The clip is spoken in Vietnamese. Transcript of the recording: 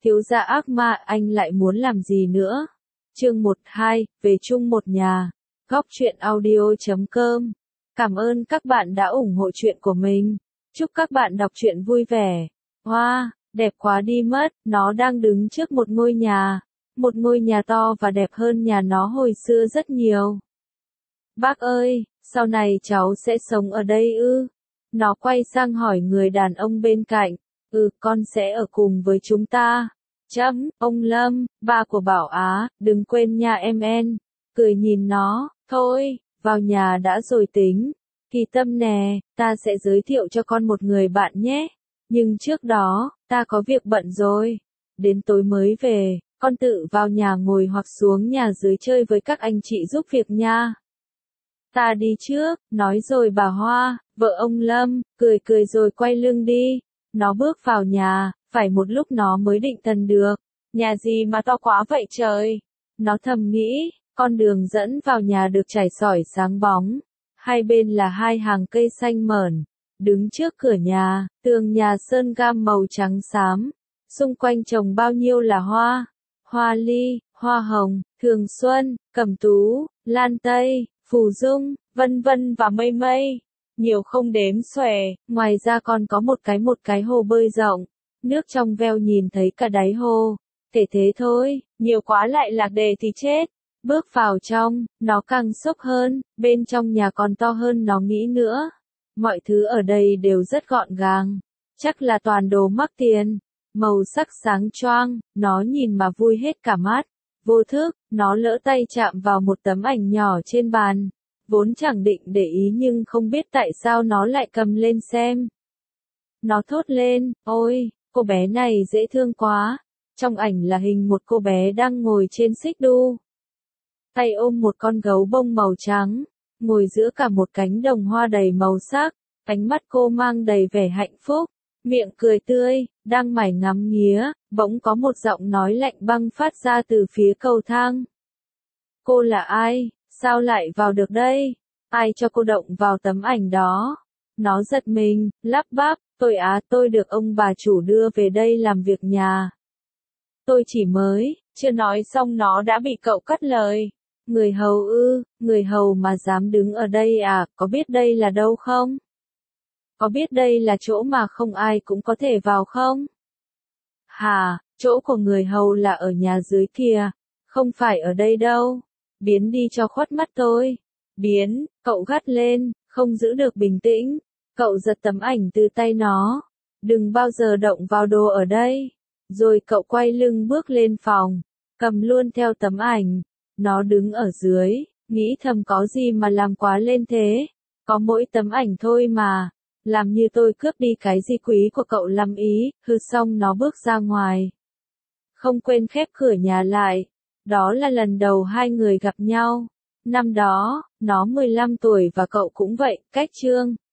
Thiếu gia ác ma, anh lại muốn làm gì nữa? Chương 12, về chung một nhà. Góc truyện audio.com. Cảm ơn các bạn đã ủng hộ truyện của mình. Chúc các bạn đọc truyện vui vẻ. Wow, đẹp quá đi mất, nó đang đứng trước một ngôi nhà. Một ngôi nhà to và đẹp hơn nhà nó hồi xưa rất nhiều. Bác ơi, sau này cháu sẽ sống ở đây ư? Nó quay sang hỏi người đàn ông bên cạnh. Con sẽ ở cùng với chúng ta. Ông Lâm, ba của Bảo Á, đừng quên nha em. Cười nhìn nó, thôi, vào nhà đã rồi tính. Kỳ Tâm nè, ta sẽ giới thiệu cho con một người bạn nhé. Nhưng trước đó, ta có việc bận rồi. Đến tối mới về, con tự vào nhà ngồi hoặc xuống nhà dưới chơi với các anh chị giúp việc nha. Ta đi trước, nói rồi bà Hoa, vợ ông Lâm, cười rồi quay lưng đi. Nó bước vào nhà, phải một lúc nó mới định thần được. Nhà gì mà to quá vậy trời? Nó thầm nghĩ, con đường dẫn vào nhà được trải sỏi sáng bóng. Hai bên là hai hàng cây xanh mởn. Đứng trước cửa nhà, tường nhà sơn gam màu trắng xám. Xung quanh trồng bao nhiêu là hoa. Hoa ly, hoa hồng, thường xuân, cẩm tú, lan tây, phù dung, vân vân và mây mây. Nhiều không đếm xuể, ngoài ra còn có một cái hồ bơi rộng. Nước trong veo nhìn thấy cả đáy hồ. Kể thế thôi, nhiều quá lại lạc đề thì chết. Bước vào trong, nó càng sốc hơn, bên trong nhà còn to hơn nó nghĩ nữa. Mọi thứ ở đây đều rất gọn gàng. Chắc là toàn đồ mắc tiền. Màu sắc sáng choang, nó nhìn mà vui hết cả mắt. Vô thức, nó lỡ tay chạm vào một tấm ảnh nhỏ trên bàn. Vốn chẳng định để ý nhưng không biết tại sao nó lại cầm lên xem. Nó thốt lên, ôi, cô bé này dễ thương quá. Trong ảnh là hình một cô bé đang ngồi trên xích đu. Tay ôm một con gấu bông màu trắng, ngồi giữa cả một cánh đồng hoa đầy màu sắc. Ánh mắt cô mang đầy vẻ hạnh phúc, miệng cười tươi, đang mải ngắm nghía, bỗng có một giọng nói lạnh băng phát ra từ phía cầu thang. Cô là ai? Sao lại vào được đây? Ai cho cô động vào tấm ảnh đó? Nó giật mình, lắp bắp, tôi được ông bà chủ đưa về đây làm việc nhà. Tôi chỉ mới, chưa nói xong nó đã bị cậu cắt lời. Người hầu ư, người hầu mà dám đứng ở đây à, có biết đây là đâu không? Có biết đây là chỗ mà không ai cũng có thể vào không? Hả, chỗ của người hầu là ở nhà dưới kìa, không phải ở đây đâu. Biến đi cho khuất mắt tôi. Biến, cậu gắt lên, không giữ được bình tĩnh. Cậu giật tấm ảnh từ tay nó. Đừng bao giờ động vào đồ ở đây. Rồi cậu quay lưng bước lên phòng, cầm luôn theo tấm ảnh. Nó đứng ở dưới, nghĩ thầm có gì mà làm quá lên thế. Có mỗi tấm ảnh thôi mà. Làm như tôi cướp đi cái gì quý của cậu lắm ý. Hừ, xong nó bước ra ngoài. Không quên khép cửa nhà lại. Đó là lần đầu hai người gặp nhau. Năm đó, nó 15 tuổi và cậu cũng vậy, cách chương.